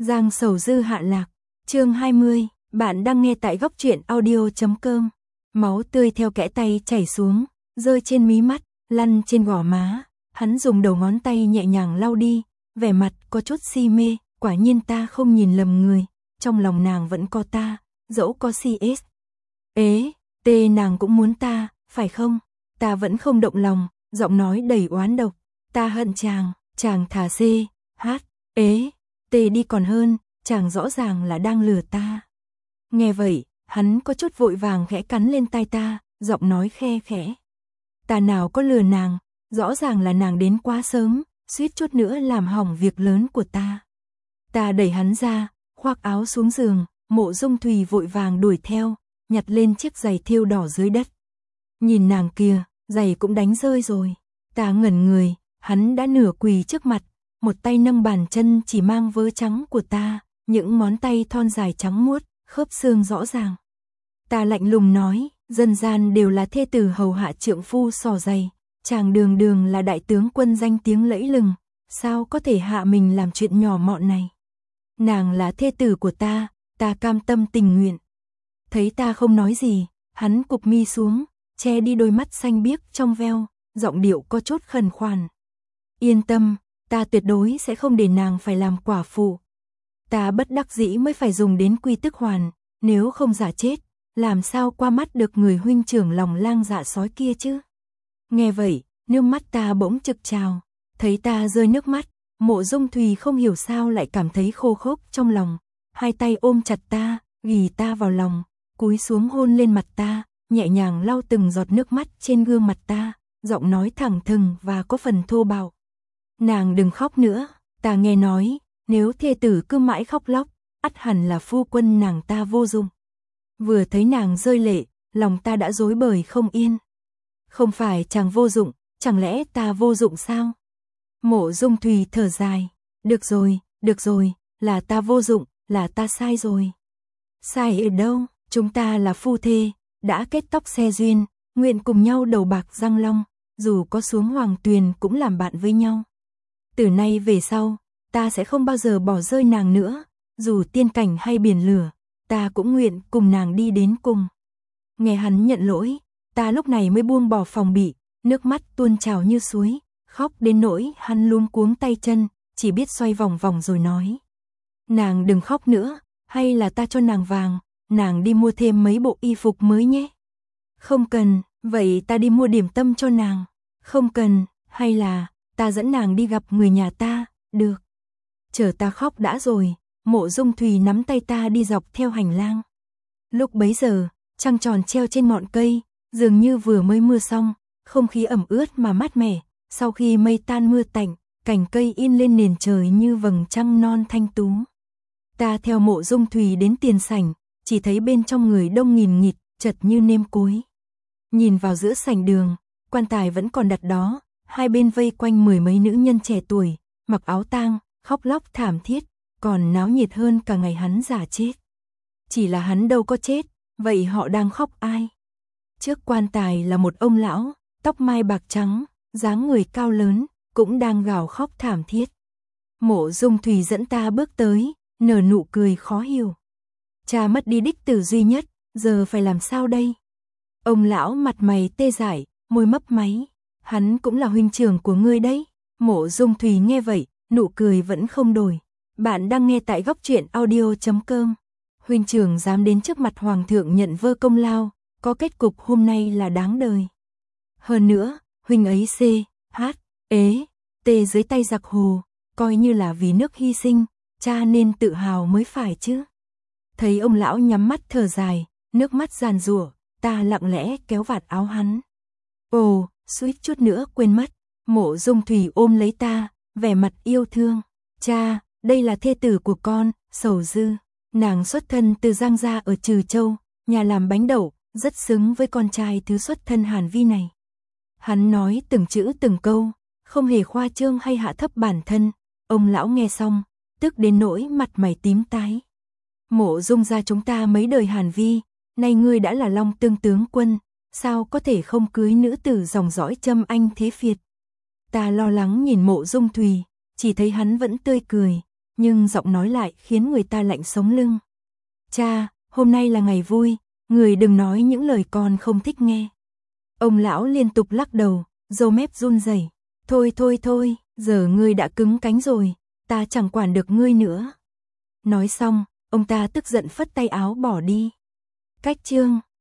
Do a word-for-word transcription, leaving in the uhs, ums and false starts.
Giang Sầu Dư hạ lạc, chương hai mươi, bạn đang nghe tại góc truyện audio chấm com. Máu tươi theo kẽ tay chảy xuống, rơi trên mí mắt, lăn trên gò má, hắn dùng đầu ngón tay nhẹ nhàng lau đi, vẻ mặt có chút si mê, quả nhiên ta không nhìn lầm người, trong lòng nàng vẫn có ta, dẫu có xê ét. Ế, tê nàng cũng muốn ta, phải không? Ta vẫn không động lòng, giọng nói đầy oán độc, ta hận chàng, chàng thả xê, hát, ế, tê đi còn hơn, chàng rõ ràng là đang lừa ta. Nghe vậy, hắn có chút vội vàng khẽ cắn lên tai ta, giọng nói khe khẽ. Ta nào có lừa nàng, rõ ràng là nàng đến quá sớm, suýt chút nữa làm hỏng việc lớn của ta. Ta đẩy hắn ra, khoác áo xuống giường, Mộ Dung Thùy vội vàng đuổi theo, nhặt lên chiếc giày thêu đỏ dưới đất. Nhìn nàng kia, giày cũng đánh rơi rồi. Ta ngẩn người, hắn đã nửa quỳ trước mặt, một tay nâng bàn chân chỉ mang vớ trắng của ta, những ngón tay thon dài trắng muốt, khớp xương rõ ràng. Ta lạnh lùng nói, dân gian đều là thê tử hầu hạ trượng phu xỏ giày, chàng đường đường là đại tướng quân danh tiếng lẫy lừng, sao có thể hạ mình làm chuyện nhỏ mọn này. Nàng là thê tử của ta, ta cam tâm tình nguyện. Thấy ta không nói gì, hắn cụp mi xuống, che đi đôi mắt xanh biếc trong veo, giọng điệu có chút khẩn khoản. Yên tâm, ta tuyệt đối sẽ không để nàng phải làm quả phụ. Ta bất đắc dĩ mới phải dùng đến quy tức hoàn, nếu không giả chết, làm sao qua mắt được người huynh trưởng lòng lang dạ sói kia chứ. Nghe vậy, nước mắt ta bỗng trực trào, thấy ta rơi nước mắt, Mộ Dung Thùy không hiểu sao lại cảm thấy khô khốc trong lòng, hai tay ôm chặt ta, ghì ta vào lòng, cúi xuống hôn lên mặt ta, nhẹ nhàng lau từng giọt nước mắt trên gương mặt ta, giọng nói thẳng thừng và có phần thô bạo. Nàng đừng khóc nữa, ta nghe nói, nếu thê tử cứ mãi khóc lóc, ắt hẳn là phu quân nàng ta vô dụng. Vừa thấy nàng rơi lệ, lòng ta đã rối bời không yên. Không phải chàng vô dụng, chẳng lẽ ta vô dụng sao? Mộ Dung Thùy thở dài, được rồi, được rồi, là ta vô dụng, là ta sai rồi. Sai ở đâu, chúng ta là phu thê, đã kết tóc xe duyên, nguyện cùng nhau đầu bạc răng long, dù có xuống hoàng tuyền cũng làm bạn với nhau. Từ nay về sau, ta sẽ không bao giờ bỏ rơi nàng nữa, dù tiên cảnh hay biển lửa, ta cũng nguyện cùng nàng đi đến cùng. Nghe hắn nhận lỗi, ta lúc này mới buông bỏ phòng bị, nước mắt tuôn trào như suối, khóc đến nỗi hắn luống cuống tay chân, chỉ biết xoay vòng vòng rồi nói. Nàng đừng khóc nữa, hay là ta cho nàng vàng, nàng đi mua thêm mấy bộ y phục mới nhé. Không cần, vậy ta đi mua điểm tâm cho nàng. Không cần, hay là ta dẫn nàng đi gặp người nhà ta, được. Chờ ta khóc đã rồi, Mộ Dung Thùy nắm tay ta đi dọc theo hành lang. Lúc bấy giờ, trăng tròn treo trên ngọn cây, dường như vừa mới mưa xong, không khí ẩm ướt mà mát mẻ, sau khi mây tan mưa tạnh, cành cây in lên nền trời như vầng trăng non thanh tú. Ta theo Mộ Dung Thùy đến tiền sảnh, chỉ thấy bên trong người đông nghìn nghịt, chật như nêm cối. Nhìn vào giữa sảnh đường, quan tài vẫn còn đặt đó, hai bên vây quanh mười mấy nữ nhân trẻ tuổi, mặc áo tang, khóc lóc thảm thiết, còn náo nhiệt hơn cả ngày hắn giả chết. Chỉ là hắn đâu có chết, vậy họ đang khóc ai? Trước quan tài là một ông lão, tóc mai bạc trắng, dáng người cao lớn, cũng đang gào khóc thảm thiết. Mộ Dung Thùy dẫn ta bước tới, nở nụ cười khó hiểu. Cha mất đi đích tử duy nhất, giờ phải làm sao đây? Ông lão mặt mày tê dại, môi mấp máy. Hắn cũng là huynh trưởng của ngươi đấy. Mộ Dung Thùy nghe vậy, nụ cười vẫn không đổi. Bạn đang nghe tại góc truyện audio chấm com. Huynh trưởng dám đến trước mặt hoàng thượng nhận vơ công lao, có kết cục hôm nay là đáng đời. Hơn nữa, huynh ấy c, h, ế, tê dưới tay giặc hồ, coi như là vì nước hy sinh, cha nên tự hào mới phải chứ. Thấy ông lão nhắm mắt thở dài, nước mắt giàn giụa, ta lặng lẽ kéo vạt áo hắn. Ồ, suýt chút nữa quên mất. Mộ Dung Thùy ôm lấy ta, vẻ mặt yêu thương. Cha, đây là thê tử của con, Sầu Dư. Nàng xuất thân từ Giang gia ở Trừ Châu, nhà làm bánh đậu, rất xứng với con trai thứ xuất thân Hàn Vi này. Hắn nói từng chữ từng câu, không hề khoa trương hay hạ thấp bản thân. Ông lão nghe xong, tức đến nỗi mặt mày tím tái. Mộ Dung gia chúng ta mấy đời Hàn Vi, nay ngươi đã là Long Tương tướng quân, sao có thể không cưới nữ tử dòng dõi Trâm Anh thế Việt. Ta lo lắng nhìn Mộ Dung Thùy, chỉ thấy hắn vẫn tươi cười, nhưng giọng nói lại khiến người ta lạnh sống lưng. Cha, hôm nay là ngày vui, người đừng nói những lời con không thích nghe. Ông lão liên tục lắc đầu, râu mép run rẩy. Thôi thôi thôi, giờ ngươi đã cứng cánh rồi, ta chẳng quản được ngươi nữa. Nói xong, ông ta tức giận phất tay áo bỏ đi. Cách chương